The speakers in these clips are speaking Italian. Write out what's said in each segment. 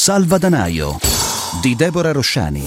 Salvadanaio di Deborah Rosciani.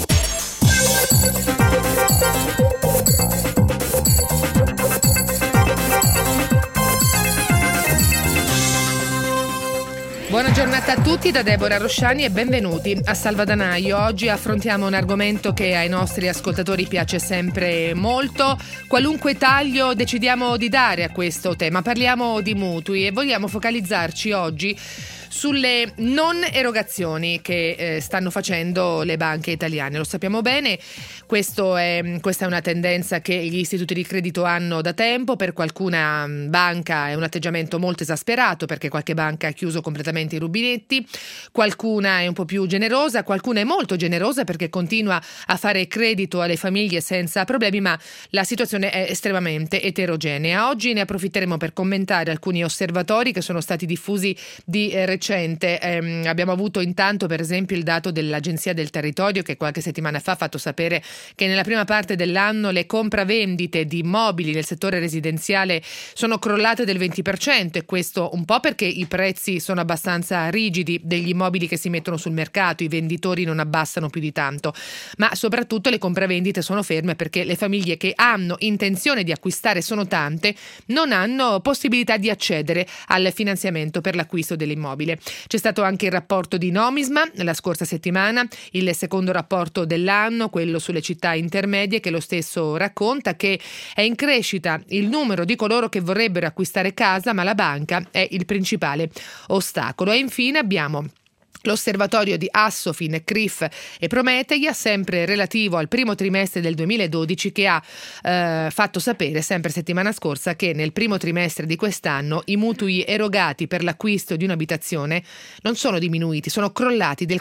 Buona giornata a tutti da Deborah Rosciani e benvenuti a Salvadanaio. Oggi affrontiamo un argomento che ai nostri ascoltatori piace sempre molto. Qualunque taglio decidiamo di dare a questo tema, parliamo di mutui e vogliamo focalizzarci oggi sulle non erogazioni che stanno facendo le banche italiane. Lo sappiamo bene, questa è una tendenza che gli istituti di credito hanno da tempo. Per qualcuna banca è un atteggiamento molto esasperato, perché qualche banca ha chiuso completamente i rubinetti, qualcuna è un po' più generosa, qualcuna è molto generosa perché continua a fare credito alle famiglie senza problemi, ma la situazione è estremamente eterogenea. Oggi ne approfitteremo per commentare alcuni osservatori che sono stati diffusi di recente. Abbiamo avuto intanto per esempio il dato dell'Agenzia del Territorio, che qualche settimana fa ha fatto sapere che nella prima parte dell'anno le compravendite di immobili nel settore residenziale sono crollate del 20%, e questo un po' perché i prezzi sono abbastanza rigidi degli immobili che si mettono sul mercato, i venditori non abbassano più di tanto, ma soprattutto le compravendite sono ferme perché le famiglie che hanno intenzione di acquistare, sono tante, non hanno possibilità di accedere al finanziamento per l'acquisto dell'immobile. C'è stato anche il rapporto di Nomisma la scorsa settimana, il secondo rapporto dell'anno, quello sulle città intermedie, che lo stesso racconta che è in crescita il numero di coloro che vorrebbero acquistare casa, ma la banca è il principale ostacolo. E infine abbiamo l'osservatorio di Assofin, CRIF e Prometeia, sempre relativo al primo trimestre del 2012, che ha fatto sapere sempre settimana scorsa che nel primo trimestre di quest'anno i mutui erogati per l'acquisto di un'abitazione non sono diminuiti, sono crollati del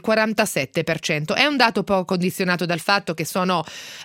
47%. È un dato poco condizionato dal fatto che sono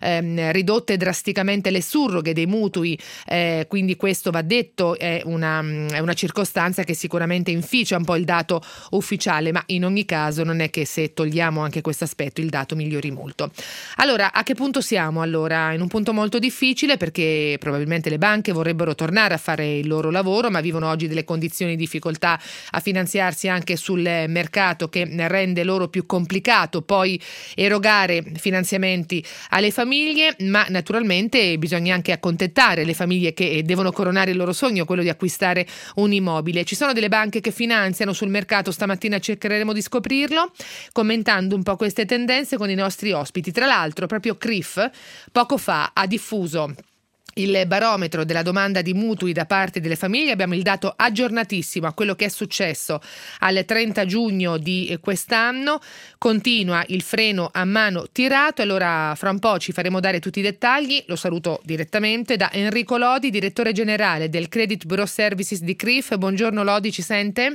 ridotte drasticamente le surroghe dei mutui, quindi questo va detto, è una circostanza che sicuramente inficia un po' il dato ufficiale, ma in ogni caso non è che se togliamo anche questo aspetto il dato migliori molto. Allora, a che punto siamo? Allora, in un punto molto difficile, perché probabilmente le banche vorrebbero tornare a fare il loro lavoro, ma vivono oggi delle condizioni di difficoltà a finanziarsi anche sul mercato, che rende loro più complicato poi erogare finanziamenti alle famiglie, ma naturalmente bisogna anche accontentare le famiglie che devono coronare il loro sogno, quello di acquistare un immobile. Ci sono delle banche che finanziano sul mercato, stamattina cercheremo di scoprirlo, commentando un po' queste tendenze con i nostri ospiti. Tra l'altro, proprio CRIF poco fa ha diffuso il barometro della domanda di mutui da parte delle famiglie. Abbiamo il dato aggiornatissimo a quello che è successo al 30 giugno di quest'anno. Continua il freno a mano tirato. Allora, fra un po' ci faremo dare tutti i dettagli. Lo saluto direttamente da Enrico Lodi, direttore generale del Credit Bureau Services di CRIF. Buongiorno Lodi, ci sente?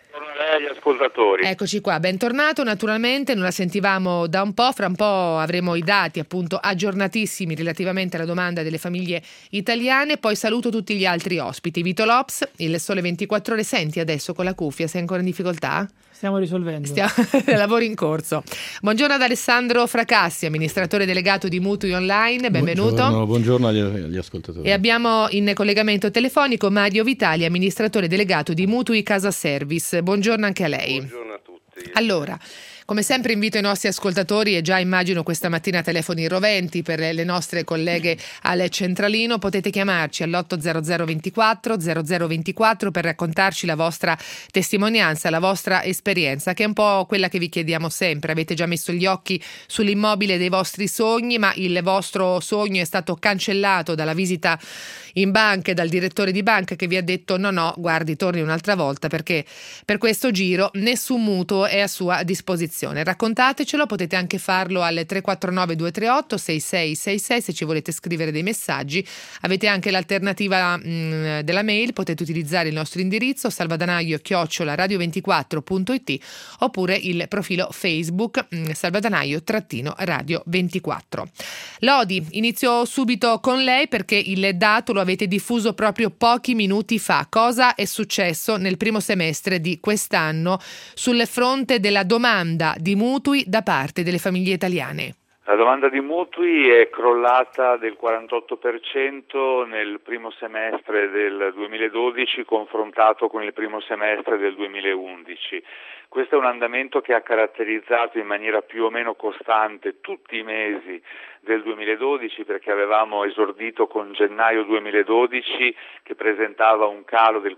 Gli ascoltatori. Eccoci qua, bentornato. Naturalmente non la sentivamo da un po', fra un po' avremo i dati appunto aggiornatissimi relativamente alla domanda delle famiglie italiane. Poi saluto tutti gli altri ospiti. Vito Lops, il Sole 24 Ore. Senti adesso con la cuffia, sei ancora in difficoltà? Stiamo risolvendo. Lavori in corso. Buongiorno ad Alessandro Fracassi, amministratore delegato di Mutui Online, benvenuto. Buongiorno agli ascoltatori. E abbiamo in collegamento telefonico Mario Vitali, amministratore delegato di Mutui Casa Service. Buongiorno anche a lei. Buongiorno a tutti. Allora, come sempre invito i nostri ascoltatori, e già immagino questa mattina telefoni roventi per le nostre colleghe al centralino. Potete chiamarci all'800 24 0024 per raccontarci la vostra testimonianza, la vostra esperienza, che è un po' quella che vi chiediamo sempre. Avete già messo gli occhi sull'immobile dei vostri sogni, ma il vostro sogno è stato cancellato dalla visita in banca e dal direttore di banca, che vi ha detto no, guardi, torni un'altra volta perché per questo giro nessun mutuo è a sua disposizione. Raccontatecelo, potete anche farlo al 349 238 6666 se ci volete scrivere dei messaggi. Avete anche l'alternativa della mail, potete utilizzare il nostro indirizzo salvadanaio@radio24.it oppure il profilo Facebook salvadanaio-radio24. Lodi, inizio subito con lei perché il dato lo avete diffuso proprio pochi minuti fa. Cosa è successo nel primo semestre di quest'anno sul fronte della domanda di mutui da parte delle famiglie italiane? La domanda di mutui è crollata del 48% nel primo semestre del 2012 confrontato con il primo semestre del 2011. Questo è un andamento che ha caratterizzato in maniera più o meno costante tutti i mesi del 2012, perché avevamo esordito con gennaio 2012 che presentava un calo del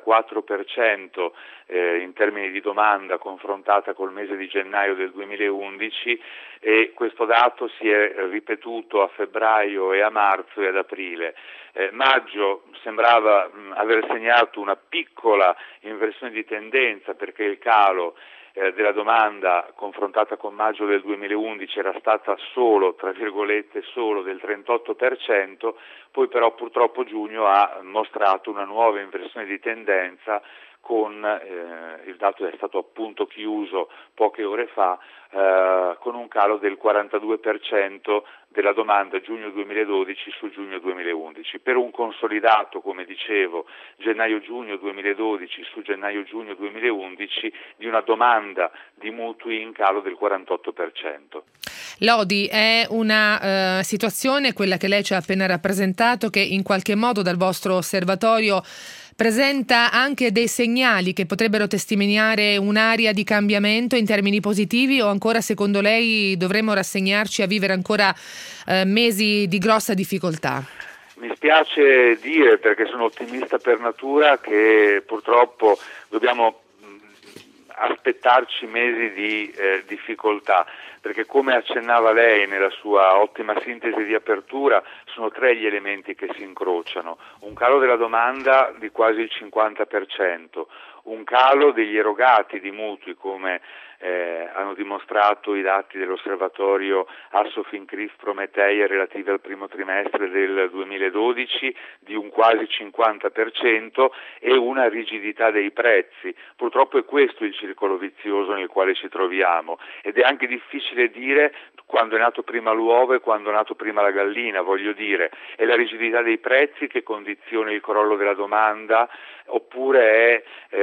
44% in termini di domanda confrontata col mese di gennaio del 2011, e questo dato si è ripetuto a febbraio e a marzo e ad aprile. Maggio sembrava aver segnato una piccola inversione di tendenza, perché il calo della domanda confrontata con maggio del 2011 era stata solo, tra virgolette, solo del 38%, poi però purtroppo giugno ha mostrato una nuova inversione di tendenza con, il dato è stato appunto chiuso poche ore fa, con un calo del 42% della domanda giugno 2012 su giugno 2011, per un consolidato, come dicevo, gennaio-giugno 2012 su gennaio-giugno 2011 di una domanda di mutui in calo del 48%. Lodi, è una situazione, quella che lei ci ha appena rappresentato, che in qualche modo dal vostro osservatorio presenta anche dei segnali che potrebbero testimoniare un'area di cambiamento in termini positivi, o ancora secondo lei dovremmo rassegnarci a vivere ancora mesi di grossa difficoltà? Mi spiace dire, perché sono ottimista per natura, che purtroppo dobbiamo aspettarci mesi di difficoltà, perché come accennava lei nella sua ottima sintesi di apertura, sono tre gli elementi che si incrociano: un calo della domanda di quasi il 50%, un calo degli erogati di mutui, come hanno dimostrato i dati dell'osservatorio Assofincrif Prometeia relativi al primo trimestre del 2012 di un quasi 50%, e una rigidità dei prezzi. Purtroppo è questo il circolo vizioso nel quale ci troviamo, ed è anche difficile dire quando è nato prima l'uovo e quando è nato prima la gallina. Voglio dire, è la rigidità dei prezzi che condiziona il crollo della domanda, oppure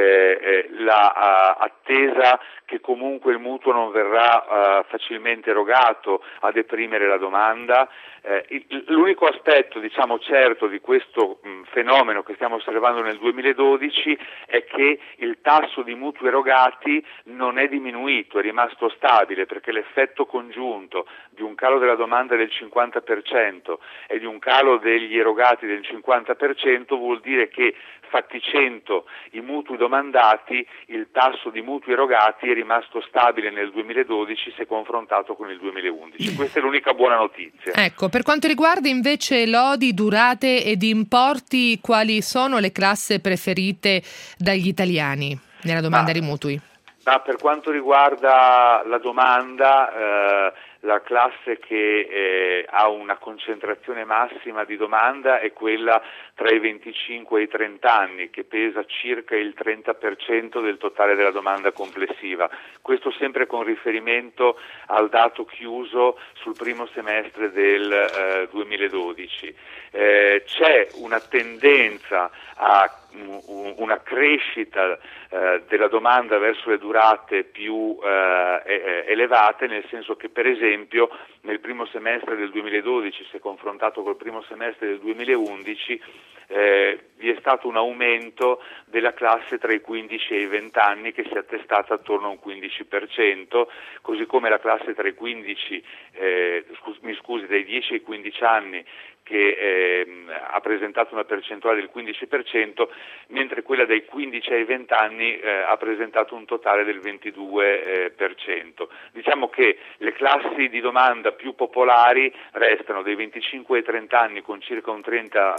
è la attesa che comunque il mutuo non verrà facilmente erogato a deprimere la domanda? L'unico aspetto, diciamo, certo di questo fenomeno che stiamo osservando nel 2012 è che il tasso di mutui erogati non è diminuito, è rimasto stabile, perché l'effetto congiunto di un calo della domanda del 50% e di un calo degli erogati del 50% vuol dire che, fatti 100 i mutui domandati, il tasso di mutui erogati è rimasto stabile nel 2012 se confrontato con il 2011. Questa è l'unica buona notizia. Ecco, per quanto riguarda invece lodi, durate ed importi, quali sono le classi preferite dagli italiani nella domanda di mutui? Per quanto riguarda la domanda, la classe che ha una concentrazione massima di domanda è quella tra i 25 e i 30 anni, che pesa circa il 30% del totale della domanda complessiva. Questo sempre con riferimento al dato chiuso sul primo semestre del 2012. C'è una tendenza a una crescita della domanda verso le durate più elevate, nel senso che, per esempio, nel primo semestre del 2012, se confrontato col primo semestre del 2011, vi è stato un aumento della classe tra i 15 e i 20 anni che si è attestata attorno a un 15%, così come la classe tra i 15, dai 10 ai 15 anni, che ha presentato una percentuale del 15%, mentre quella dai 15 ai 20 anni ha presentato un totale del 22%. Diciamo che le classi di domanda più popolari restano dai 25 ai 30 anni con circa un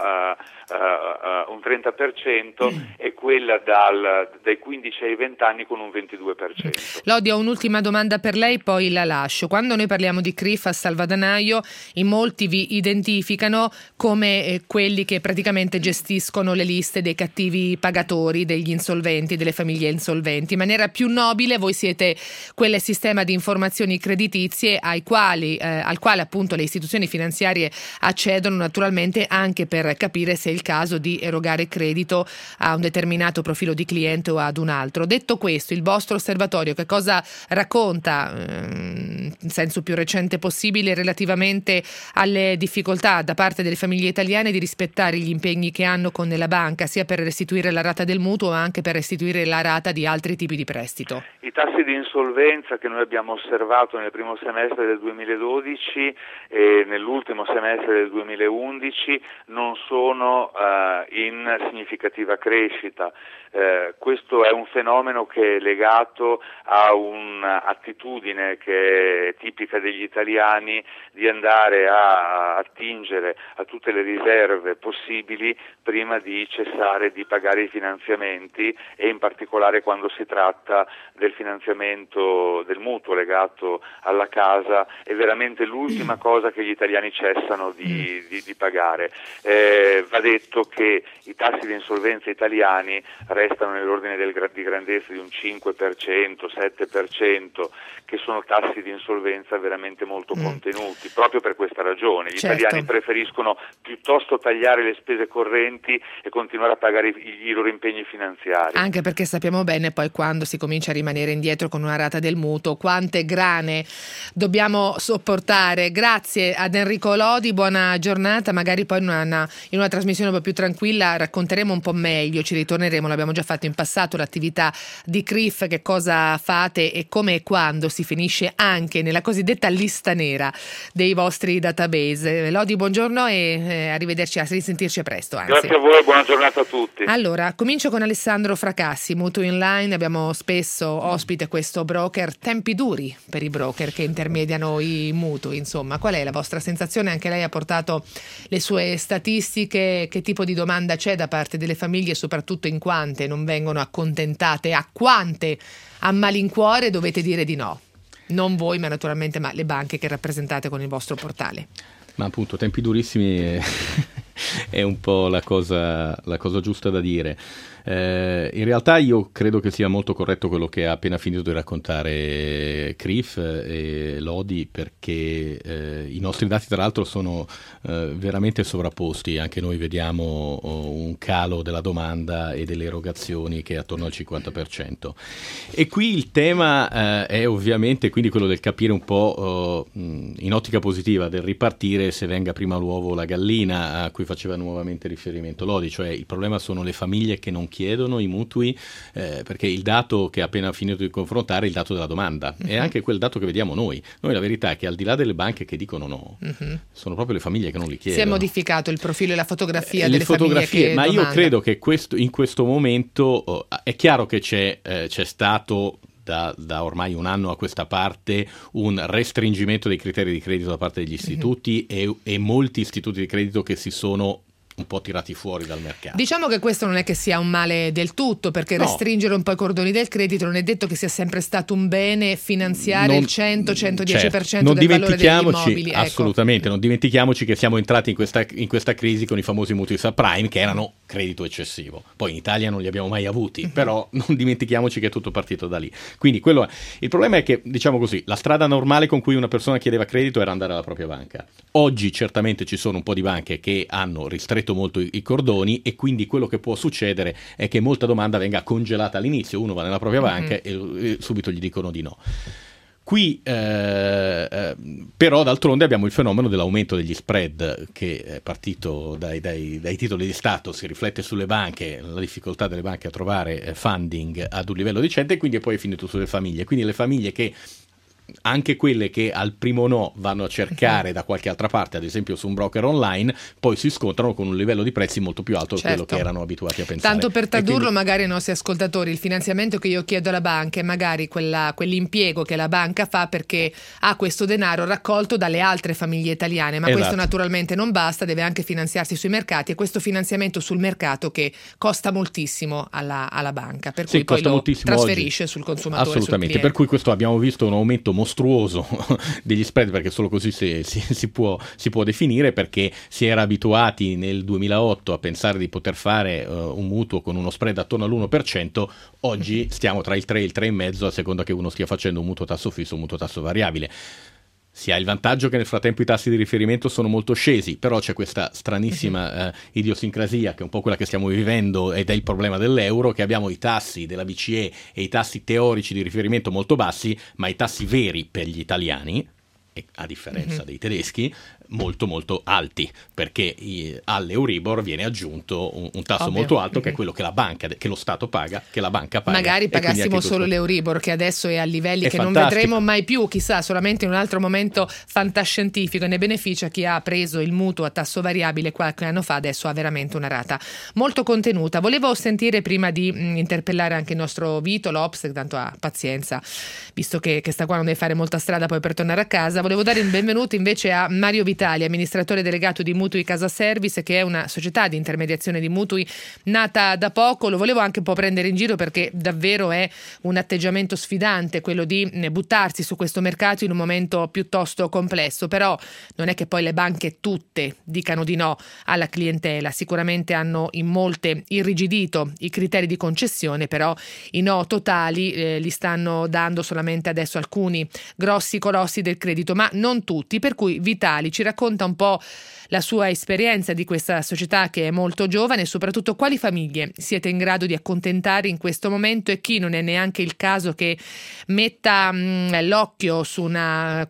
30% e quella dai 15 ai 20 anni con un 22%. Lodi, ho un'ultima domanda per lei, poi la lascio. Quando noi parliamo di CRIF a Salvadanaio, in molti vi identificano comportano come quelli che praticamente gestiscono le liste dei cattivi pagatori, degli insolventi, delle famiglie insolventi. In maniera più nobile voi siete quel sistema di informazioni creditizie al quale appunto le istituzioni finanziarie accedono, naturalmente anche per capire se è il caso di erogare credito a un determinato profilo di cliente o ad un altro. Detto questo, il vostro osservatorio che cosa racconta in senso più recente possibile relativamente alle difficoltà da parte delle famiglie italiane di rispettare gli impegni che hanno con la banca, sia per restituire la rata del mutuo ma anche per restituire la rata di altri tipi di prestito? I tassi di insolvenza che noi abbiamo osservato nel primo semestre del 2012 e nell'ultimo semestre del 2011 non sono in significativa crescita. Questo è un fenomeno che è legato a un'attitudine che è tipica degli italiani di andare a attingere a tutte le riserve possibili prima di cessare di pagare i finanziamenti, e in particolare quando si tratta del finanziamento del mutuo legato alla casa è veramente l'ultima cosa che gli italiani cessano di pagare. Va detto che i tassi di insolvenza italiani restano nell'ordine di grandezza di un 5%, 7%, che sono tassi di insolvenza veramente molto contenuti, proprio per questa ragione. Gli italiani preferiscono piuttosto tagliare le spese correnti e continuare a pagare i loro impegni finanziari. Anche perché sappiamo bene poi quando si comincia a rimanere indietro con una rata del mutuo, quante grane dobbiamo sopportare. Grazie ad Enrico Lodi, buona giornata, magari poi in una trasmissione un po' più tranquilla racconteremo un po' meglio, ci ritorneremo, l'abbiamo già fatto in passato, l'attività di CRIF, che cosa fate e come e quando si finisce anche nella cosiddetta lista nera dei vostri database. Lodi, buongiorno e arrivederci, a risentirci presto. Grazie a voi, buona giornata a tutti. Allora, comincio con Alessandro Fracassi, Mutui Online. Abbiamo spesso ospite questo broker, tempi duri per i broker che intermediano i mutui, insomma. Qual è la vostra sensazione? Anche lei ha portato le sue statistiche, che tipo di domanda c'è da parte delle famiglie, soprattutto in quante non vengono accontentate, a quante a malincuore dovete dire di no? Non voi, ma naturalmente le banche che rappresentate con il vostro portale. Ma appunto, tempi durissimi è un po' la cosa giusta da dire. In realtà io credo che sia molto corretto quello che ha appena finito di raccontare CRIF e Lodi, perché i nostri dati tra l'altro sono veramente sovrapposti. Anche noi vediamo un calo della domanda e delle erogazioni che è attorno al 50%. E qui il tema è ovviamente quindi quello del capire un po' in ottica positiva, del ripartire se venga prima l'uovo o la gallina, a cui faceva nuovamente riferimento Lodi, cioè il problema sono le famiglie che non chiedono i mutui, perché il dato che ha appena finito di confrontare è il dato della domanda, è anche quel dato che vediamo noi. La verità è che al di là delle banche che dicono no, sono proprio le famiglie che non li chiedono. Si è modificato il profilo e la fotografia delle famiglie che ma domandano. Io credo che in questo momento è chiaro che c'è stato da ormai un anno a questa parte un restringimento dei criteri di credito da parte degli istituti e molti istituti di credito che si sono un po' tirati fuori dal mercato. Diciamo che questo non è che sia un male del tutto, perché restringere un po' i cordoni del credito non è detto che sia sempre stato un bene finanziare il 100-110% del valore degli immobili. Assolutamente, non dimentichiamoci che siamo entrati in questa crisi con i famosi mutui subprime che erano credito eccessivo. Poi in Italia non li abbiamo mai avuti, però non dimentichiamoci che è tutto partito da lì. Quindi il problema è che, diciamo così, la strada normale con cui una persona chiedeva credito era andare alla propria banca. Oggi certamente ci sono un po' di banche che hanno ristretto molto i cordoni, e quindi quello che può succedere è che molta domanda venga congelata all'inizio. Uno va nella propria banca e subito gli dicono di no. Qui però d'altronde abbiamo il fenomeno dell'aumento degli spread, che è partito dai titoli di Stato, si riflette sulle banche, la difficoltà delle banche a trovare funding ad un livello decente, e quindi poi è finito sulle famiglie. Quindi le famiglie che, anche quelle che al primo no vanno a cercare da qualche altra parte, ad esempio su un broker online, poi si scontrano con un livello di prezzi molto più alto di quello che erano abituati a pensare. Tanto per tradurlo magari ai nostri ascoltatori, il finanziamento che io chiedo alla banca è magari quell'impiego che la banca fa perché ha questo denaro raccolto dalle altre famiglie italiane, ma questo naturalmente non basta, deve anche finanziarsi sui mercati, e questo finanziamento sul mercato che costa moltissimo alla banca, per cui poi lo trasferisce sul consumatore. Assolutamente, per cui questo abbiamo visto un aumento mostruoso degli spread, perché solo così si può definire, perché si era abituati nel 2008 a pensare di poter fare un mutuo con uno spread attorno all'1%, oggi stiamo tra il 3 e il 3,5 a seconda che uno stia facendo un mutuo tasso fisso o un mutuo tasso variabile. Si ha il vantaggio che nel frattempo i tassi di riferimento sono molto scesi, però c'è questa stranissima idiosincrasia, che è un po' quella che stiamo vivendo ed è il problema dell'euro, che abbiamo i tassi della BCE e i tassi teorici di riferimento molto bassi, ma i tassi veri per gli italiani, a differenza dei tedeschi, molto molto alti, perché all'Euribor viene aggiunto un tasso molto alto, che è quello che lo Stato paga, che la banca paga. Magari pagassimo solo l'Euribor, che adesso è a livelli che non vedremo mai più, chissà, solamente in un altro momento fantascientifico, e ne beneficia chi ha preso il mutuo a tasso variabile qualche anno fa, adesso ha veramente una rata molto contenuta. Volevo sentire, prima di interpellare anche il nostro Vito Lops, che tanto ha pazienza, visto che sta qua, non deve fare molta strada poi per tornare a casa, volevo dare il benvenuto invece a Mario Vitali, amministratore delegato di Mutui Casa Service, che è una società di intermediazione di mutui nata da poco. Lo volevo anche un po' prendere in giro, perché davvero è un atteggiamento sfidante quello di buttarsi su questo mercato in un momento piuttosto complesso, però non è che poi le banche tutte dicano di no alla clientela, sicuramente hanno in molte irrigidito i criteri di concessione, però i no totali li stanno dando solamente adesso alcuni grossi colossi del credito, ma non tutti, per cui Vitali ci racconta un po' la sua esperienza di questa società, che è molto giovane, e soprattutto quali famiglie siete in grado di accontentare in questo momento, e chi non è neanche il caso che metta l'occhio su una,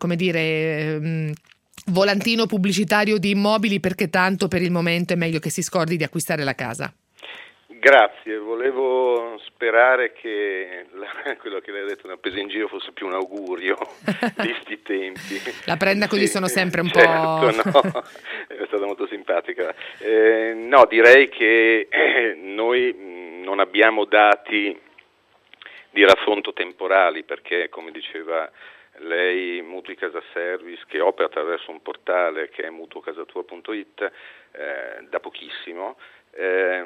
volantino pubblicitario di immobili, perché tanto per il momento è meglio che si scordi di acquistare la casa. Grazie, volevo sperare che quello che lei ha detto, una presa in giro, fosse più un augurio, visti i tempi. La prenda così, sono sempre un certo, po'... No, è stata molto simpatica. No, direi che noi non abbiamo dati di raffronto temporali, perché, come diceva lei, Mutui Casa Service, che opera attraverso un portale che è mutuocasatua.it, da pochissimo, è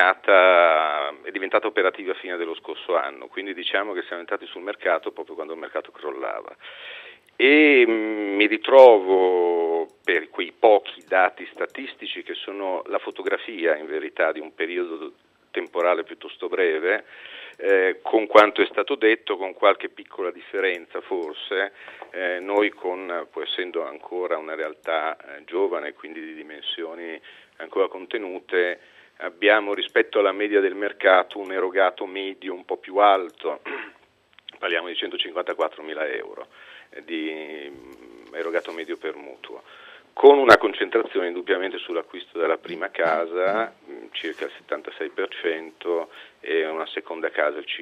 diventata operativa a fine dello scorso anno, quindi diciamo che siamo entrati sul mercato proprio quando il mercato crollava, e mi ritrovo, per quei pochi dati statistici che sono la fotografia in verità di un periodo temporale piuttosto breve, con quanto è stato detto, con qualche piccola differenza forse. Noi, pur essendo ancora una realtà giovane, quindi di dimensioni ancora contenute, abbiamo rispetto alla media del mercato un erogato medio un po' più alto, parliamo di 154.000 euro di erogato medio per mutuo, con una concentrazione indubbiamente sull'acquisto della prima casa, circa il 76%, e una seconda casa il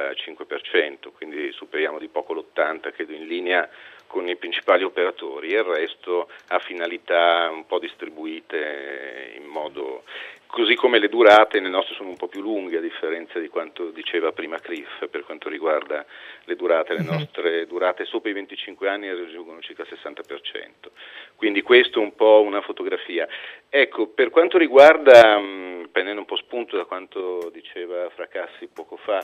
5%, quindi superiamo di poco l'80%, credo in linea con i principali operatori, e il resto ha finalità un po' distribuite in modo... Così come le durate nel nostro sono un po' più lunghe, a differenza di quanto diceva prima Cliff, per quanto riguarda le durate. Le nostre durate sopra i 25 anni raggiungono circa il 60%. Quindi questo è un po' una fotografia. Ecco, per quanto riguarda, prendendo un po' spunto da quanto diceva Fracassi poco fa,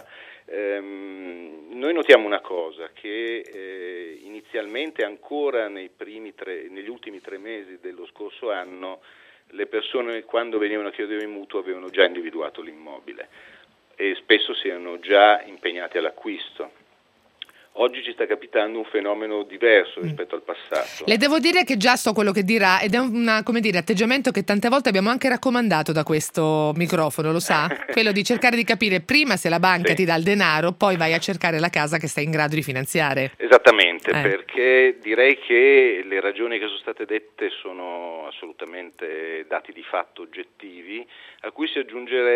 noi notiamo una cosa, che inizialmente, ancora negli ultimi 3 mesi dello scorso anno, le persone, quando venivano a chiedere il mutuo, avevano già individuato l'immobile e spesso si erano già impegnati all'acquisto. Oggi ci sta capitando un fenomeno diverso rispetto al passato. Le devo dire che già so quello che dirà, ed è un atteggiamento che tante volte abbiamo anche raccomandato da questo microfono, lo sa? Quello di cercare di capire prima se la banca ti dà il denaro, poi vai a cercare la casa che stai in grado di finanziare. Esattamente, perché direi che le ragioni che sono state dette sono assolutamente dati di fatto oggettivi, a cui si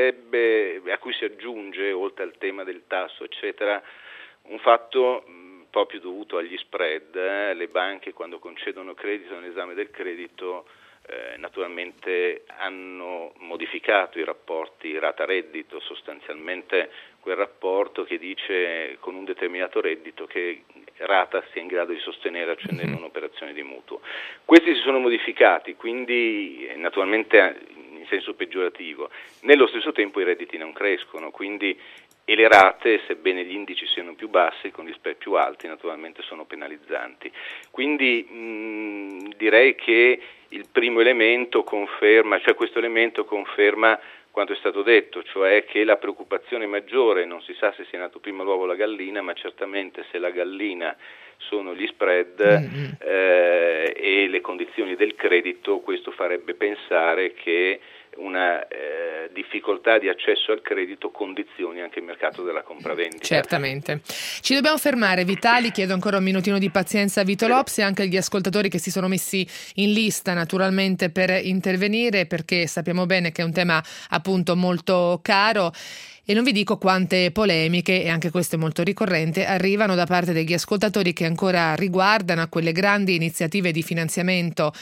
aggiunge, oltre al tema del tasso, eccetera, un fatto proprio dovuto agli spread. Le banche, quando concedono credito, nell'esame del credito, naturalmente hanno modificato i rapporti rata-reddito, sostanzialmente quel rapporto che dice con un determinato reddito che rata sia in grado di sostenere accendendo un'operazione di mutuo. Questi si sono modificati, quindi naturalmente in senso peggiorativo. Nello stesso tempo i redditi non crescono, quindi e le rate, sebbene gli indici siano più bassi, con gli spread più alti naturalmente sono penalizzanti. Quindi direi che il primo elemento conferma, cioè questo elemento conferma quanto è stato detto, cioè che la preoccupazione maggiore, non si sa se sia nato prima l'uovo o la gallina, ma certamente se la gallina sono gli spread e le condizioni del credito, questo farebbe pensare che una difficoltà di accesso al credito condizioni anche il mercato della compravendita. Certamente. Ci dobbiamo fermare, Vitali, chiedo ancora un minutino di pazienza a Vito Lops e anche agli ascoltatori che si sono messi in lista naturalmente per intervenire, perché sappiamo bene che è un tema appunto molto caro. E non vi dico quante polemiche, e anche questo è molto ricorrente, arrivano da parte degli ascoltatori che ancora riguardano a quelle grandi iniziative di finanziamento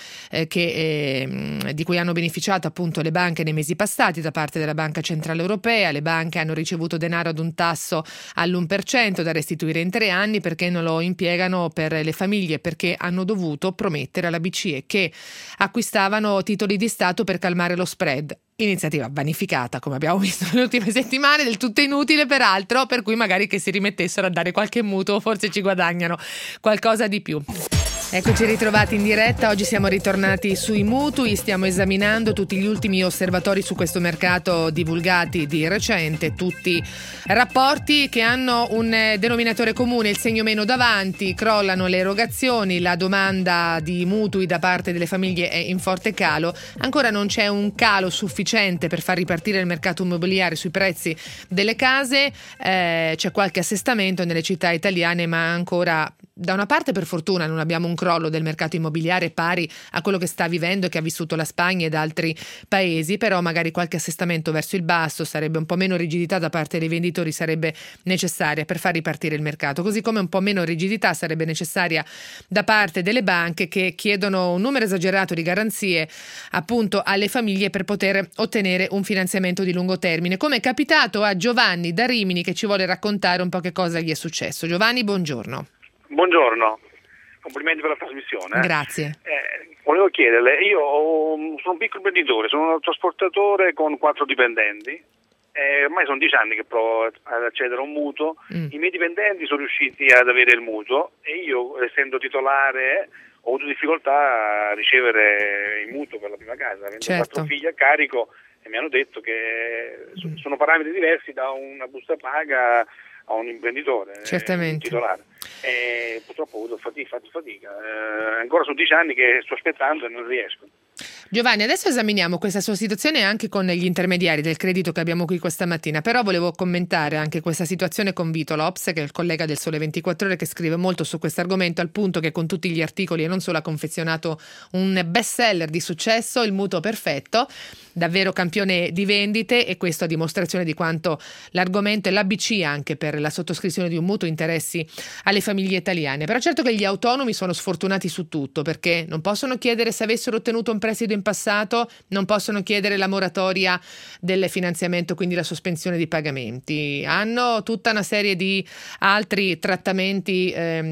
di cui hanno beneficiato appunto le banche nei mesi passati da parte della Banca Centrale Europea. Le banche hanno ricevuto denaro ad un tasso all'1% da restituire in 3 anni perché non lo impiegano per le famiglie, perché hanno dovuto promettere alla BCE che acquistavano titoli di Stato per calmare lo spread. Iniziativa vanificata, come abbiamo visto nelle ultime settimane, del tutto inutile peraltro, per cui magari che si rimettessero a dare qualche mutuo forse ci guadagnano qualcosa di più. Eccoci ritrovati in diretta, oggi siamo ritornati sui mutui, stiamo esaminando tutti gli ultimi osservatori su questo mercato divulgati di recente, tutti rapporti che hanno un denominatore comune, il segno meno davanti, crollano le erogazioni, la domanda di mutui da parte delle famiglie è in forte calo, ancora non c'è un calo sufficiente per far ripartire il mercato immobiliare sui prezzi delle case, c'è qualche assestamento nelle città italiane, ma ancora da una parte per fortuna non abbiamo un crollo del mercato immobiliare pari a quello che sta vivendo e che ha vissuto la Spagna ed altri paesi, però magari qualche assestamento verso il basso, sarebbe un po' meno rigidità da parte dei venditori, sarebbe necessaria per far ripartire il mercato, così come un po' meno rigidità sarebbe necessaria da parte delle banche che chiedono un numero esagerato di garanzie appunto alle famiglie per poter ottenere un finanziamento di lungo termine, come è capitato a Giovanni da Rimini, che ci vuole raccontare un po' che cosa gli è successo. Giovanni, buongiorno. Buongiorno, complimenti per la trasmissione. Grazie. Volevo chiederle, io sono un piccolo imprenditore, sono un trasportatore con 4 dipendenti, ormai sono 10 anni che provo ad accedere a un mutuo, I miei dipendenti sono riusciti ad avere il mutuo e io, essendo titolare, ho avuto difficoltà a ricevere il mutuo per la prima casa, avendo 4 figli a carico, e mi hanno detto che sono parametri diversi da una busta paga a un imprenditore, certamente. Un titolare. Purtroppo ho avuto fatto fatica. Ancora sono 10 anni che sto aspettando e non riesco. Giovanni, adesso esaminiamo questa sua situazione anche con gli intermediari del credito che abbiamo qui questa mattina, però volevo commentare anche questa situazione con Vito Lops, che è il collega del Sole 24 Ore che scrive molto su questo argomento, al punto che con tutti gli articoli e non solo ha confezionato un bestseller di successo, Il mutuo perfetto, davvero campione di vendite, e questo a dimostrazione di quanto l'argomento e la BCE anche per la sottoscrizione di un mutuo interessi alle famiglie italiane. Però certo che gli autonomi sono sfortunati su tutto, perché non possono chiedere se avessero ottenuto un prestito in passato, non possono chiedere la moratoria del finanziamento, quindi la sospensione di pagamenti, hanno tutta una serie di altri trattamenti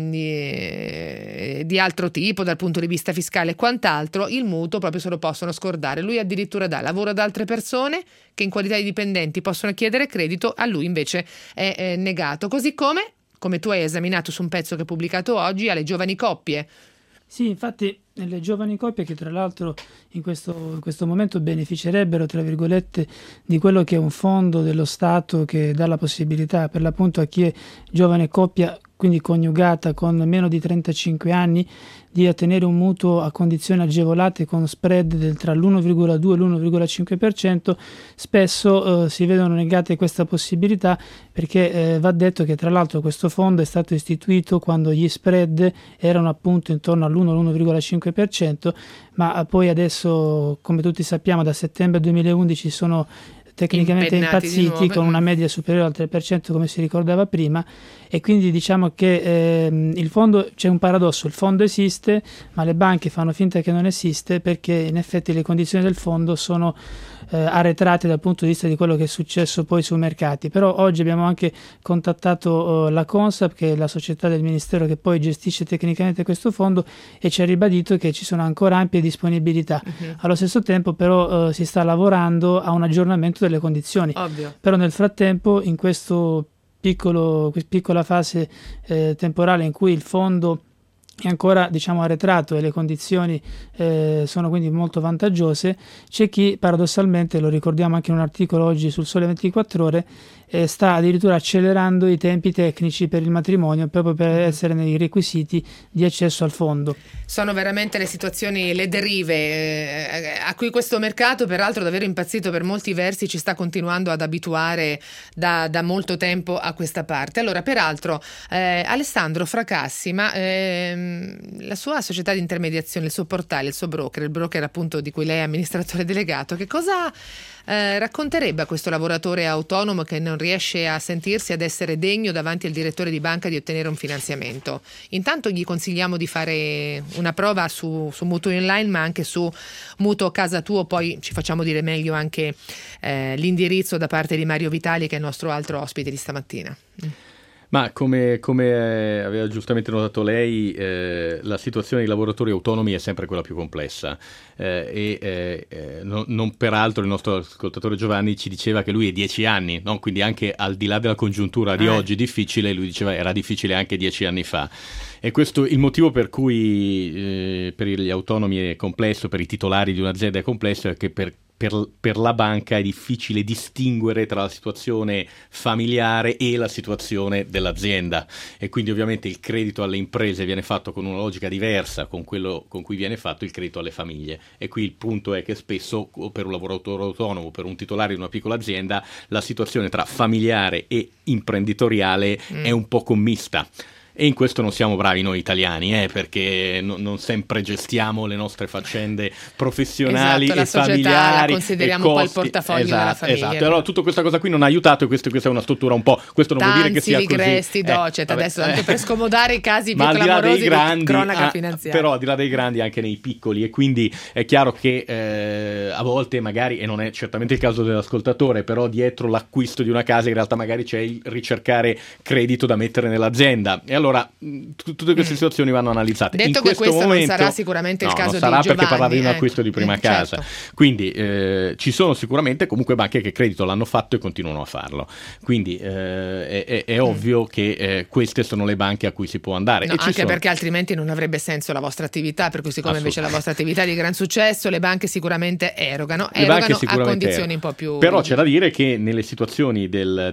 di altro tipo dal punto di vista fiscale e quant'altro. Il mutuo proprio se lo possono scordare. Lui addirittura dà lavoro ad altre persone che in qualità di dipendenti possono chiedere credito, a lui invece è negato, così come tu hai esaminato su un pezzo che hai pubblicato oggi, alle giovani coppie. Sì, infatti le giovani coppie, che tra l'altro in questo momento beneficerebbero, tra virgolette, di quello che è un fondo dello Stato che dà la possibilità per l'appunto a chi è giovane coppia, quindi coniugata con meno di 35 anni, di ottenere un mutuo a condizioni agevolate con spread tra l'1,2 e l'1,5%, spesso si vedono negate questa possibilità perché va detto che tra l'altro questo fondo è stato istituito quando gli spread erano appunto intorno all'1,5%, ma poi adesso, come tutti sappiamo, da settembre 2011 sono tecnicamente impazziti con una media superiore al 3%, come si ricordava prima, e quindi diciamo che il fondo, c'è un paradosso, il fondo esiste ma le banche fanno finta che non esiste, perché in effetti le condizioni del fondo sono arretrate dal punto di vista di quello che è successo poi sui mercati. Però oggi abbiamo anche contattato la Consap, che è la società del Ministero che poi gestisce tecnicamente questo fondo, e ci ha ribadito che ci sono ancora ampie disponibilità. Allo stesso tempo però si sta lavorando a un aggiornamento e le condizioni. Ovvio. Però nel frattempo, in questa piccola fase temporale in cui il fondo è ancora, diciamo, arretrato e le condizioni sono quindi molto vantaggiose, c'è chi paradossalmente, lo ricordiamo anche in un articolo oggi sul Sole 24 Ore, sta addirittura accelerando i tempi tecnici per il matrimonio proprio per essere nei requisiti di accesso al fondo. Sono veramente le situazioni, le derive a cui questo mercato, peraltro davvero impazzito per molti versi, ci sta continuando ad abituare da molto tempo a questa parte. Allora, peraltro, Alessandro Fracassi, ma la sua società di intermediazione, il suo portale, il suo broker, il broker appunto di cui lei è amministratore delegato, che cosa racconterebbe a questo lavoratore autonomo che non riesce a sentirsi ad essere degno davanti al direttore di banca di ottenere un finanziamento? Intanto gli consigliamo di fare una prova su mutui online, ma anche su Mutuo Casa Tuo, poi ci facciamo dire meglio anche l'indirizzo da parte di Mario Vitali, che è il nostro altro ospite di stamattina. Ma come aveva giustamente notato lei, la situazione dei lavoratori autonomi è sempre quella più complessa non peraltro il nostro ascoltatore Giovanni ci diceva che lui è 10 anni, no? Quindi anche al di là della congiuntura di oggi difficile, lui diceva era difficile anche 10 anni fa. E questo il motivo per cui per gli autonomi è complesso, per i titolari di un'azienda è complesso, è che per la banca è difficile distinguere tra la situazione familiare e la situazione dell'azienda, e quindi ovviamente il credito alle imprese viene fatto con una logica diversa con quello con cui viene fatto il credito alle famiglie. E qui il punto è che spesso per un lavoratore autonomo, per un titolare di una piccola azienda, la situazione tra familiare e imprenditoriale è un po' commista. E in questo non siamo bravi noi italiani, perché non sempre gestiamo le nostre faccende professionali e familiari. La consideriamo un po' il portafoglio della famiglia. Esatto, allora tutta questa cosa qui non ha aiutato, e questa è una struttura un po', questo non vuol dire che sia così. Ligresti, Docet, adesso anche per scomodare i casi più clamorosi di cronaca finanziaria. Però al di là dei grandi anche nei piccoli, e quindi è chiaro che a volte magari, e non è certamente il caso dell'ascoltatore, però dietro l'acquisto di una casa in realtà magari c'è il ricercare credito da mettere nell'azienda, e allora tutte queste situazioni vanno analizzate. Detto in che questo momento, non sarà sicuramente il caso di Giovanni. Non sarà, perché parlare di un acquisto di prima casa. Certo. Quindi ci sono sicuramente comunque banche che credito l'hanno fatto e continuano a farlo. Quindi è ovvio che queste sono le banche a cui si può andare. No, e anche perché altrimenti non avrebbe senso la vostra attività, per cui siccome invece la vostra attività è di gran successo, le banche sicuramente erogano a condizioni un po' più... Però c'è da dire che nelle situazioni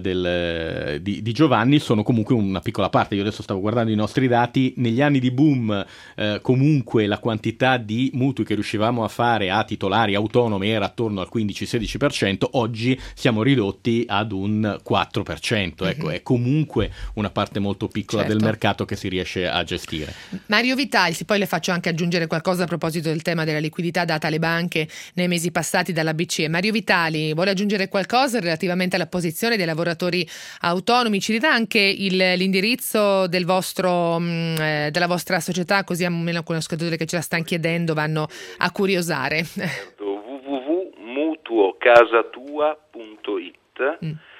di Giovanni sono comunque una piccola parte. Io adesso stavo guardando i nostri dati, negli anni di boom comunque la quantità di mutui che riuscivamo a fare a titolari autonomi era attorno al 15-16%, oggi siamo ridotti ad un 4%, ecco, è comunque una parte molto piccola del mercato che si riesce a gestire. Mario Vitali, poi le faccio anche aggiungere qualcosa a proposito del tema della liquidità data alle banche nei mesi passati dalla BCE. Mario Vitali vuole aggiungere qualcosa relativamente alla posizione dei lavoratori autonomi? Ci dà anche l'indirizzo della vostra società, così almeno con gli ascoltatori che ce la stanno chiedendo vanno a curiosare. www.mutuocasatua.it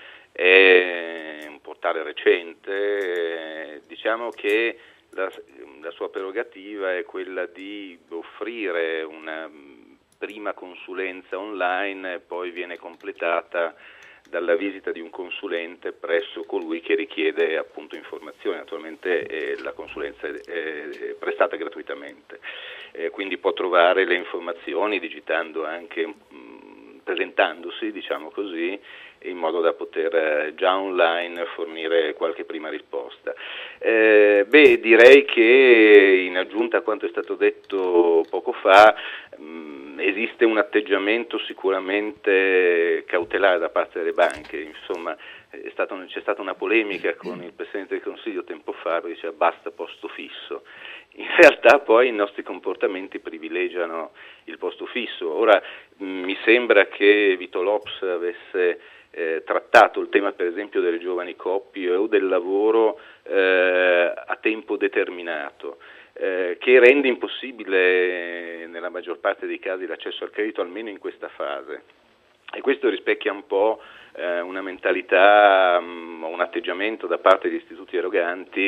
è un portale recente, diciamo che la sua prerogativa è quella di offrire una prima consulenza online e poi viene completata dalla visita di un consulente presso colui che richiede appunto informazioni. Naturalmente la consulenza è prestata gratuitamente, quindi può trovare le informazioni digitando anche, presentandosi, diciamo così, in modo da poter già online fornire qualche prima risposta. Direi che in aggiunta a quanto è stato detto poco fa, esiste un atteggiamento sicuramente cautelare da parte delle banche. Insomma, c'è stata una polemica con il Presidente del Consiglio tempo fa, perché diceva basta posto fisso. In realtà poi i nostri comportamenti privilegiano il posto fisso. Ora mi sembra che Vito Lops avesse trattato il tema per esempio delle giovani coppie o del lavoro a tempo determinato, che rende impossibile nella maggior parte dei casi l'accesso al credito, almeno in questa fase. E questo rispecchia un po' una mentalità, un atteggiamento da parte degli istituti eroganti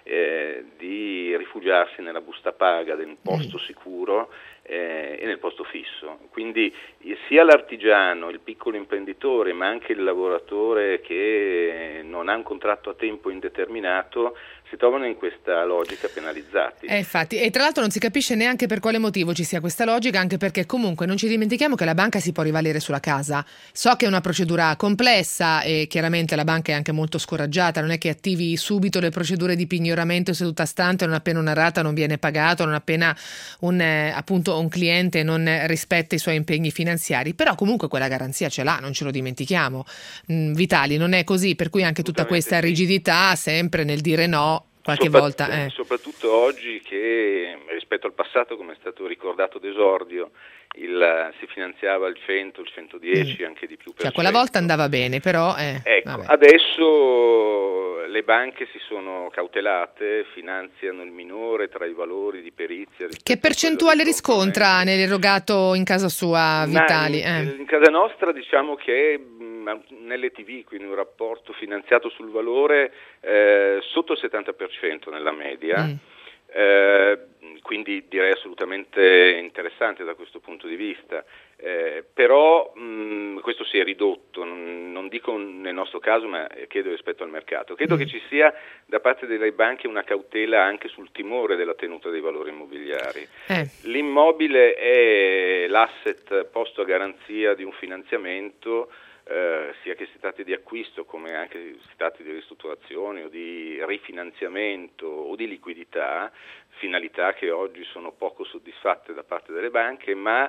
di rifugiarsi nella busta paga del posto sicuro e nel posto fisso. Quindi sia l'artigiano, il piccolo imprenditore, ma anche il lavoratore che non ha un contratto a tempo indeterminato si trovano in questa logica penalizzati. Infatti, e tra l'altro non si capisce neanche per quale motivo ci sia questa logica, anche perché comunque non ci dimentichiamo che la banca si può rivalere sulla casa. So che è una procedura complessa e chiaramente la banca è anche molto scoraggiata, non è che attivi subito le procedure di pignoramento seduta stante non appena una rata non viene pagata, non appena un cliente non rispetta i suoi impegni finanziari, però comunque quella garanzia ce l'ha, non ce lo dimentichiamo. Vitali, non è così, per cui anche tutta questa rigidità sempre nel dire no qualche volta. Soprattutto oggi che rispetto al passato, come è stato ricordato d'esordio, si finanziava il 100, il 110, anche di più per cento. Quella volta andava bene, però adesso le banche si sono cautelate, finanziano il minore tra i valori di perizia. Che percentuale riscontra nell'erogato in casa sua, Vitali? In casa nostra diciamo che nelle TV, quindi un rapporto finanziato sul valore sotto il 70% nella media, quindi direi assolutamente interessante da questo punto di vista, però questo si è ridotto, non dico nel nostro caso, ma credo rispetto al mercato. Credo che ci sia da parte delle banche una cautela anche sul timore della tenuta dei valori immobiliari. L'immobile è l'asset posto a garanzia di un finanziamento, sia che si tratti di acquisto come anche si tratti di ristrutturazione o di rifinanziamento o di liquidità, finalità che oggi sono poco soddisfatte da parte delle banche, ma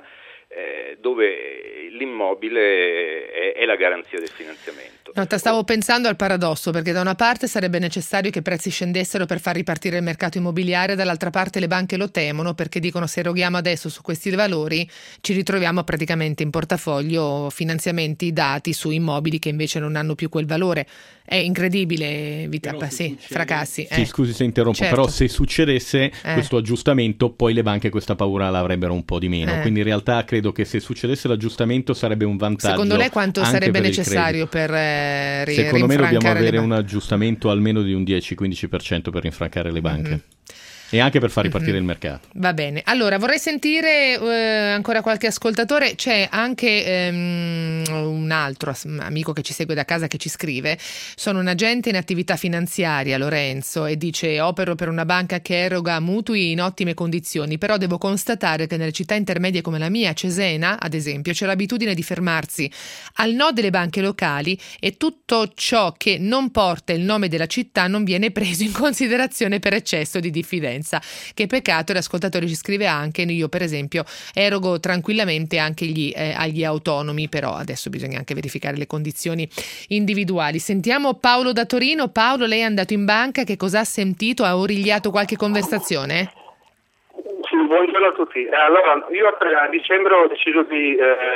dove l'immobile è la garanzia del finanziamento. No, stavo pensando al paradosso, perché da una parte sarebbe necessario che i prezzi scendessero per far ripartire il mercato immobiliare, dall'altra parte le banche lo temono perché dicono se eroghiamo adesso su questi valori ci ritroviamo praticamente in portafoglio finanziamenti dati su immobili che invece non hanno più quel valore. È incredibile, fracassi. Sì, scusi se interrompo, certo. Però se succedesse questo aggiustamento, poi le banche questa paura l'avrebbero un po' di meno. Quindi in realtà credo che se succedesse l'aggiustamento sarebbe un vantaggio. Secondo lei quanto sarebbe necessario per Secondo me dobbiamo avere un aggiustamento almeno di un 10-15% per rinfrancare le banche. E anche per far ripartire il mercato. Va bene, allora vorrei sentire ancora qualche ascoltatore. C'è anche un altro amico che ci segue da casa che ci scrive: sono un agente in attività finanziaria, Lorenzo, e dice: opero per una banca che eroga mutui in ottime condizioni, però devo constatare che nelle città intermedie come la mia, Cesena ad esempio, c'è l'abitudine di fermarsi al no delle banche locali e tutto ciò che non porta il nome della città non viene preso in considerazione per eccesso di diffidenza. Che peccato. L'ascoltatore ci scrive anche: io per esempio erogo tranquillamente anche agli autonomi, però adesso bisogna anche verificare le condizioni individuali. Sentiamo Paolo da Torino. Paolo, lei è andato in banca, che cosa ha sentito? Ha origliato qualche conversazione? Sì, buongiorno a tutti. Allora, io a dicembre ho deciso di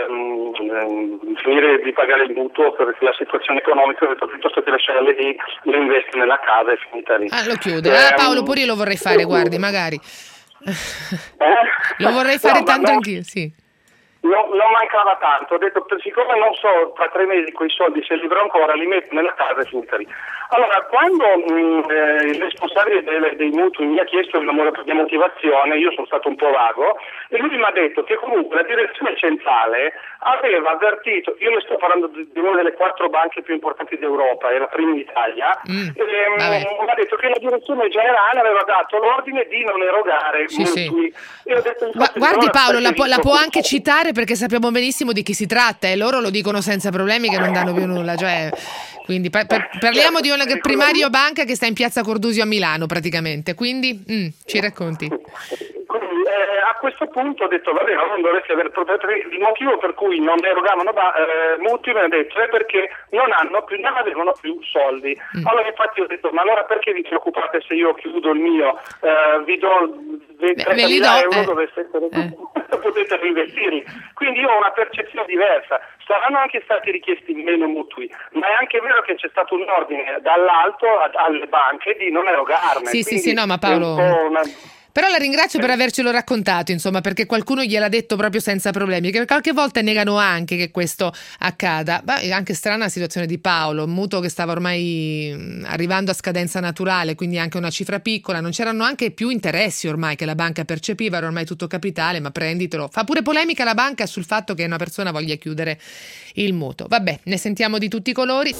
finire di pagare il mutuo per la situazione economica, ho detto piuttosto che lasciarle lì, lo investo nella casa e finita lì. Lo chiude. Paolo, pure io lo vorrei fare, guardi, magari. Lo vorrei fare tanto anch'io, sì. Non mancava tanto, ho detto, siccome non so tra 3 mesi quei soldi se li avrò ancora, li metto nella casa e finita lì. Allora, quando il responsabile dei mutui mi ha chiesto la motivazione, io sono stato un po' vago, e lui mi ha detto che comunque la direzione centrale aveva avvertito, io ne sto parlando di una delle 4 banche più importanti d'Europa, era prima in Italia, mi ha detto che la direzione generale aveva dato l'ordine di non erogare mutui. Sì. E ho detto, guardi Paolo, la può anche citare, perché sappiamo benissimo di chi si tratta e loro lo dicono senza problemi che non danno più nulla, quindi parliamo di una primario banca che sta in piazza Cordusio a Milano praticamente, quindi ci racconti. A questo punto ho detto vabbè, non dovresti avere il motivo per cui non erogavano mutui, mi ha detto è perché non avevano più soldi. Allora infatti ho detto ma allora perché vi preoccupate se io chiudo il mio, vi do 30.000 euro potete reinvestirli. Quindi io ho una percezione diversa. Saranno anche stati richiesti meno mutui, ma è anche vero che c'è stato un ordine dall'alto alle banche di non erogarne. Sì, no, ma Paolo, Però la ringrazio per avercelo raccontato, insomma, perché qualcuno gliel'ha detto proprio senza problemi, che qualche volta negano anche che questo accada. Ma è anche strana la situazione di Paolo, un mutuo che stava ormai arrivando a scadenza naturale, quindi anche una cifra piccola, non c'erano anche più interessi ormai che la banca percepiva, era ormai tutto capitale, ma prenditelo. Fa pure polemica la banca sul fatto che una persona voglia chiudere il mutuo. Vabbè, ne sentiamo di tutti i colori.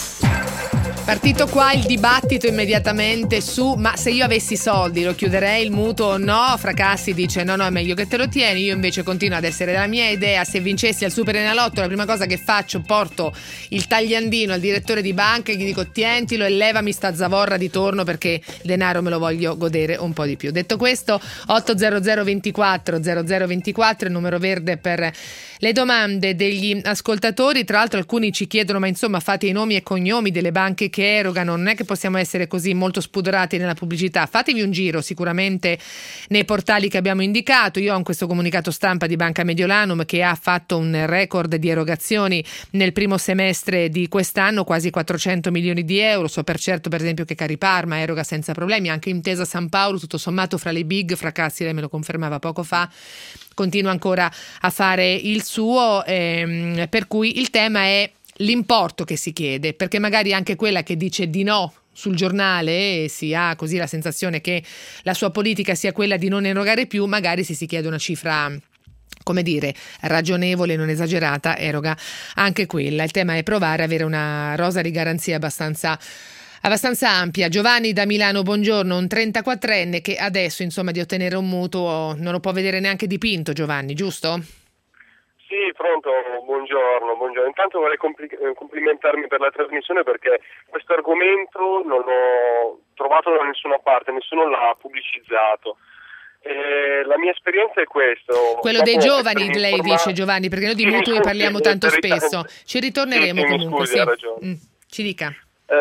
Partito qua il dibattito immediatamente su ma se io avessi soldi lo chiuderei il mutuo o no? Fracassi dice no è meglio che te lo tieni. Io invece continuo ad essere della mia idea, se vincessi al Superenalotto la prima cosa che faccio, porto il tagliandino al direttore di banca e gli dico tientilo e levami sta zavorra di torno perché il denaro me lo voglio godere un po' di più. Detto questo, 800 24 0024 il numero verde per le domande degli ascoltatori. Tra l'altro alcuni ci chiedono ma insomma fate i nomi e cognomi delle banche che erogano, non è che possiamo essere così molto spudorati nella pubblicità, fatevi un giro sicuramente nei portali che abbiamo indicato. Io ho questo comunicato stampa di Banca Mediolanum che ha fatto un record di erogazioni nel primo semestre di quest'anno, quasi 400 milioni di euro. So per certo per esempio che Cariparma eroga senza problemi, anche Intesa San Paolo tutto sommato fra le big, Fracassi lei me lo confermava poco fa, continua ancora a fare il suo, per cui il tema è l'importo che si chiede, perché magari anche quella che dice di no sul giornale si ha così la sensazione che la sua politica sia quella di non erogare più, magari se si chiede una cifra come dire ragionevole, non esagerata, eroga anche quella. Il tema è provare ad avere una rosa di garanzia abbastanza ampia. Giovanni da Milano, buongiorno. Un 34enne che adesso insomma di ottenere un mutuo non lo può vedere neanche dipinto. Giovanni, giusto? Sì, pronto, buongiorno. Intanto vorrei complimentarmi per la trasmissione perché questo argomento non l'ho trovato da nessuna parte, nessuno l'ha pubblicizzato. La mia esperienza è questo. Quello dei giovani, lei dice Giovanni, perché noi di mutui parliamo tanto spesso. Ci ritorneremo comunque. Scusi, ha ragione. Ci dica.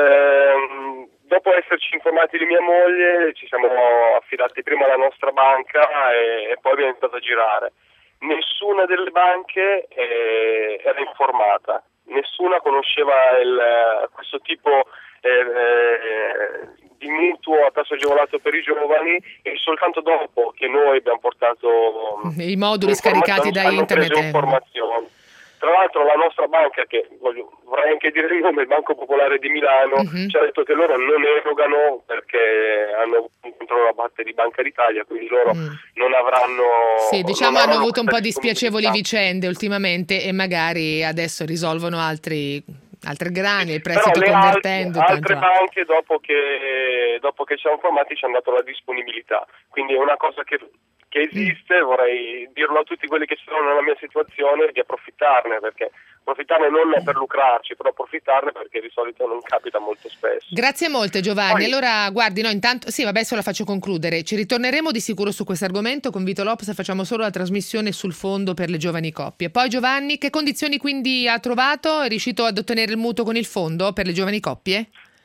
Dopo esserci informati di mia moglie ci siamo affidati prima alla nostra banca e poi abbiamo iniziato a girare. Nessuna delle banche era informata, nessuna conosceva questo tipo di mutuo a tasso agevolato per i giovani e soltanto dopo che noi abbiamo portato i moduli scaricati da internet. Informazioni. Tra l'altro la nostra banca, che vorrei anche dire il nome, il Banco Popolare di Milano, ci ha detto che loro non erogano perché hanno un controllo da parte di Banca d'Italia, quindi loro non avranno... Sì, diciamo hanno avuto un po' di spiacevoli vicende ultimamente e magari adesso risolvono altre grani, il prestito convertendo. Altre banche dopo che ci siamo informati ci hanno dato la disponibilità, quindi è una cosa che esiste, vorrei dirlo a tutti quelli che sono nella mia situazione di approfittarne non per lucrarci, però approfittarne perché di solito non capita molto spesso. Grazie molte Giovanni. Allora guardi, no, intanto sì, vabbè, adesso la faccio concludere. Ci ritorneremo di sicuro su questo argomento con Vito Lopez, facciamo solo la trasmissione sul fondo per le giovani coppie. Poi Giovanni, che condizioni quindi ha trovato? È riuscito ad ottenere il mutuo con il fondo per le giovani coppie?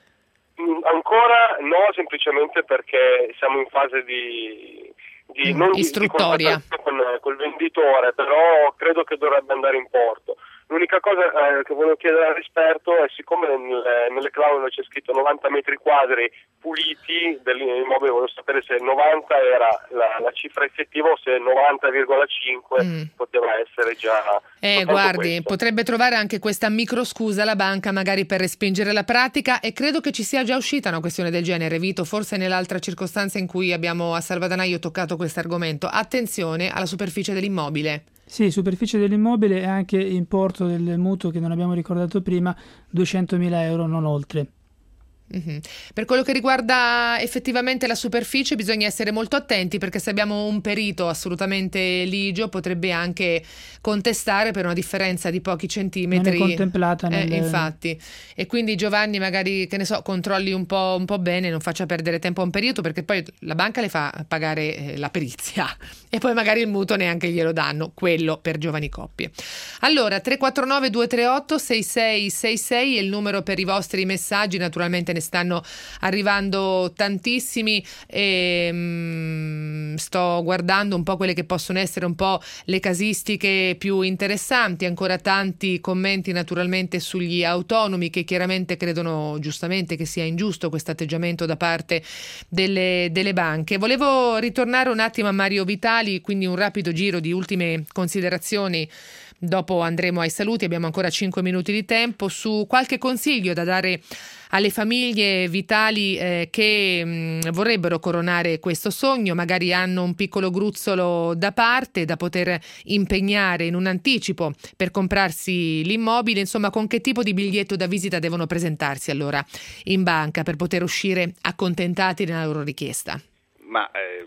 Ancora no, semplicemente perché siamo in fase di istruttoria col venditore, però credo che dovrebbe andare in porto. L'unica cosa che volevo chiedere all'esperto è, siccome nelle clausole c'è scritto 90 metri quadri puliti dell'immobile, volevo sapere se 90 era la cifra effettiva o se 90,5 poteva essere già... guardi, questo. Potrebbe trovare anche questa microscusa la banca magari per respingere la pratica, e credo che ci sia già uscita una questione del genere, Vito, forse nell'altra circostanza in cui abbiamo a Salvadanaio toccato questo argomento. Attenzione alla superficie dell'immobile. Sì, superficie dell'immobile e anche importo del mutuo che non abbiamo ricordato prima, 200.000 euro, non oltre. Per quello che riguarda effettivamente la superficie bisogna essere molto attenti, perché se abbiamo un perito assolutamente ligio potrebbe anche contestare per una differenza di pochi centimetri. Non è contemplata infatti, e quindi Giovanni magari, che ne so, controlli un po' bene, non faccia perdere tempo a un perito, perché poi la banca le fa pagare la perizia e poi magari il mutuo neanche glielo danno, quello per giovani coppie. Allora 349 238 6666 è il numero per i vostri messaggi, naturalmente ne stanno arrivando tantissimi e sto guardando un po' quelle che possono essere un po' le casistiche più interessanti. Ancora tanti commenti naturalmente sugli autonomi, che chiaramente credono giustamente che sia ingiusto questo atteggiamento da parte delle banche. Volevo ritornare un attimo a Mario Vitali, quindi un rapido giro di ultime considerazioni. Dopo andremo ai saluti, abbiamo ancora 5 minuti di tempo, su qualche consiglio da dare alle famiglie Vitali che vorrebbero coronare questo sogno, magari hanno un piccolo gruzzolo da parte da poter impegnare in un anticipo per comprarsi l'immobile. Insomma, con che tipo di biglietto da visita devono presentarsi allora in banca per poter uscire accontentati nella loro richiesta? Ma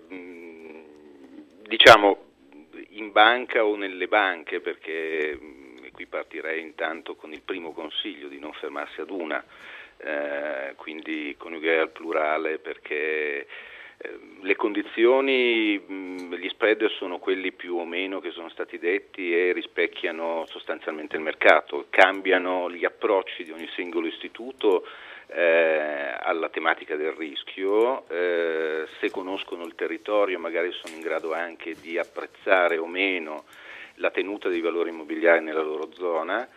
diciamo in banca o nelle banche, perché qui partirei intanto con il primo consiglio di non fermarsi ad una, quindi coniugare al plurale, perché le condizioni, gli spread sono quelli più o meno che sono stati detti e rispecchiano sostanzialmente il mercato, cambiano gli approcci di ogni singolo istituto alla tematica del rischio, se conoscono il territorio magari sono in grado anche di apprezzare o meno la tenuta dei valori immobiliari nella loro zona,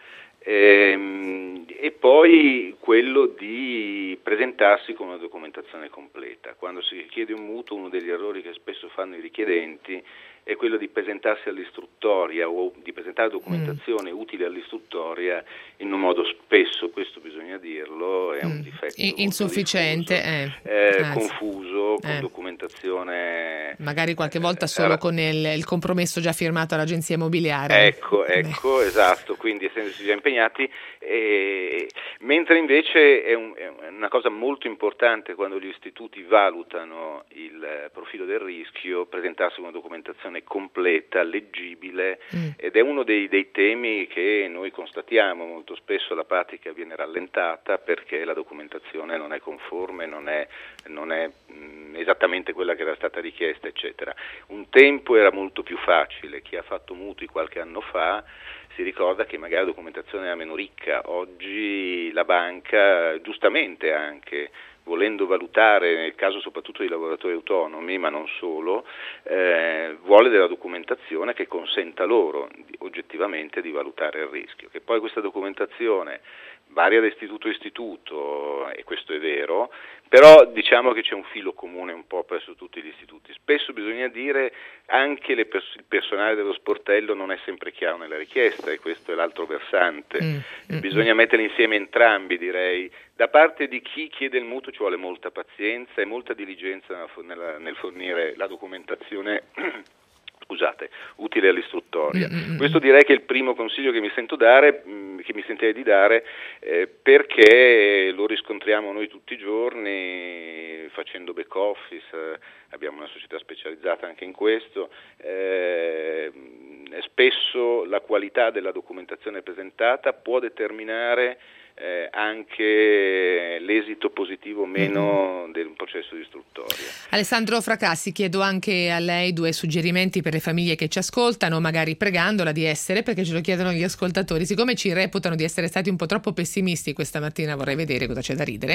e poi quello di presentarsi con una documentazione completa. Quando si chiede un mutuo, uno degli errori che spesso fanno i richiedenti è quello di presentarsi all'istruttoria o di presentare documentazione utile all'istruttoria in un modo, spesso, questo bisogna dirlo, è un difetto insufficiente, confuso, con documentazione magari qualche volta solo con il compromesso già firmato all'agenzia immobiliare. Ecco, esatto, quindi essendosi già impegnati, mentre invece è una cosa molto importante quando gli istituti valutano il profilo del rischio, presentarsi una documentazione completa, leggibile, ed è uno dei temi che noi constatiamo. Molto spesso la pratica viene rallentata perché la documentazione non è conforme, non è esattamente quella che era stata richiesta, eccetera. Un tempo era molto più facile, chi ha fatto mutui qualche anno fa si ricorda che magari la documentazione era meno ricca. Oggi la banca, giustamente anche, volendo valutare, nel caso soprattutto dei lavoratori autonomi, ma non solo, vuole della documentazione che consenta loro oggettivamente di valutare il rischio. Che poi questa documentazione varia da istituto a istituto, e questo è vero, però diciamo che c'è un filo comune un po' presso tutti gli istituti. Spesso bisogna dire anche il personale dello sportello non è sempre chiaro nella richiesta, e questo è l'altro versante. Bisogna mettere insieme entrambi, direi. Da parte di chi chiede il mutuo ci vuole molta pazienza e molta diligenza nel fornire la documentazione utile all'istruttoria. Questo direi che è il primo consiglio che mi sentirei di dare, perché lo riscontriamo noi tutti i giorni facendo back office, abbiamo una società specializzata anche in questo, spesso la qualità della documentazione presentata può determinare anche l'esito positivo o meno del processo di istruttoria. Alessandro Fracassi, chiedo anche a lei 2 suggerimenti per le famiglie che ci ascoltano, magari pregandola di essere, perché ce lo chiedono gli ascoltatori, siccome ci reputano di essere stati un po' troppo pessimisti questa mattina, vorrei vedere cosa c'è da ridere,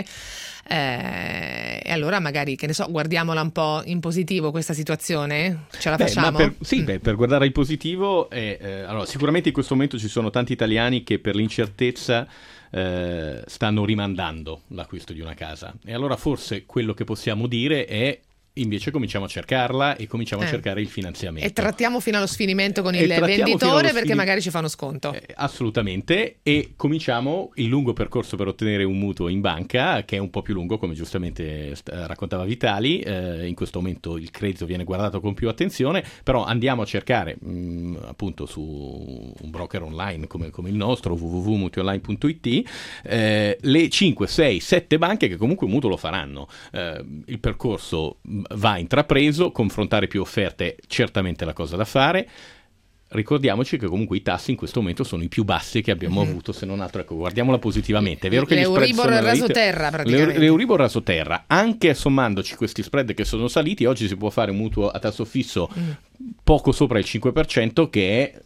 e allora magari, che ne so, guardiamola un po' in positivo questa situazione, ce la facciamo? Per guardare in positivo, allora, sicuramente in questo momento ci sono tanti italiani che per l'incertezza stanno rimandando l'acquisto di una casa, e allora forse quello che possiamo dire è invece cominciamo a cercarla e cominciamo a cercare il finanziamento. E trattiamo fino allo sfinimento con il venditore, perché magari ci fanno sconto. Assolutamente, e cominciamo il lungo percorso per ottenere un mutuo in banca, che è un po' più lungo, come giustamente raccontava Vitali. In questo momento il credito viene guardato con più attenzione, però andiamo a cercare appunto su un broker online come il nostro, www.mutuonline.it, le 5, 6, 7 banche che comunque un mutuo lo faranno. Il percorso va intrapreso, confrontare più offerte certamente la cosa da fare. Ricordiamoci che comunque i tassi in questo momento sono i più bassi che abbiamo avuto, se non altro, ecco, guardiamola positivamente. È vero che l'Euribor rasoterra praticamente. L'Euribor rasoterra, anche sommandoci questi spread che sono saliti, oggi si può fare un mutuo a tasso fisso poco sopra il 5%, che è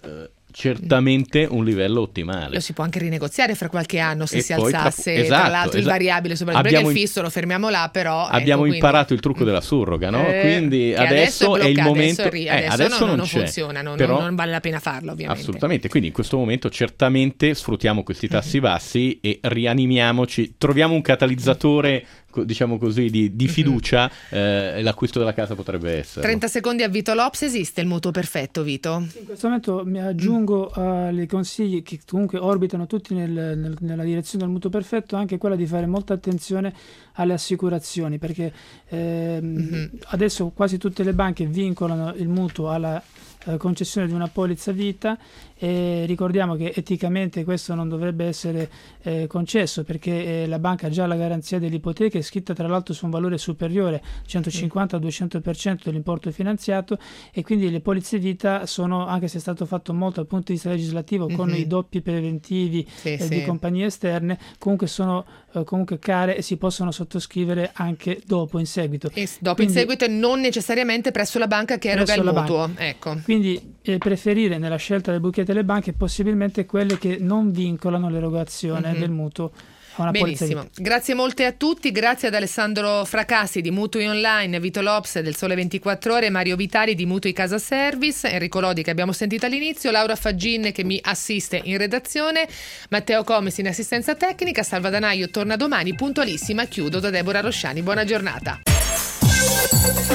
certamente un livello ottimale. Lo si può anche rinegoziare fra qualche anno se E si poi alzasse tra l'altro il variabile, soprattutto perché il fisso lo fermiamo là, però abbiamo imparato il trucco della surroga, no? Quindi adesso è il momento, adesso non c'è, funziona, però non vale la pena farlo, ovviamente. Assolutamente, quindi in questo momento certamente sfruttiamo questi tassi bassi e rianimiamoci, troviamo un catalizzatore, diciamo così, di fiducia, l'acquisto della casa potrebbe essere. 30 secondi a Vito Lops. Esiste il mutuo perfetto, Vito? In questo momento mi aggiungo ai consigli che comunque orbitano tutti nella direzione del mutuo perfetto, anche quella di fare molta attenzione alle assicurazioni, perché adesso quasi tutte le banche vincolano il mutuo alla concessione di una polizza vita, e ricordiamo che eticamente questo non dovrebbe essere concesso, perché la banca ha già la garanzia dell'ipoteca, è scritta tra l'altro su un valore superiore 150-200% dell'importo finanziato, e quindi le polizze vita sono, anche se è stato fatto molto dal punto di vista legislativo con i doppi preventivi di compagnie esterne, comunque sono comunque care e si possono sottoscrivere anche dopo, in seguito. In seguito e non necessariamente presso la banca che eroga il mutuo. Ecco. Quindi preferire nella scelta del buchetto delle banche possibilmente quelle che non vincolano l'erogazione del mutuo. Benissimo, grazie molte a tutti, grazie ad Alessandro Fracassi di Mutui Online, Vito Lops del Sole 24 Ore, Mario Vitali di Mutui Casa Service, Enrico Lodi che abbiamo sentito all'inizio, Laura Faggin che mi assiste in redazione, Matteo Comes in assistenza tecnica. Salva Danaio torna domani puntualissima. Chiudo da Deborah Rosciani, buona giornata.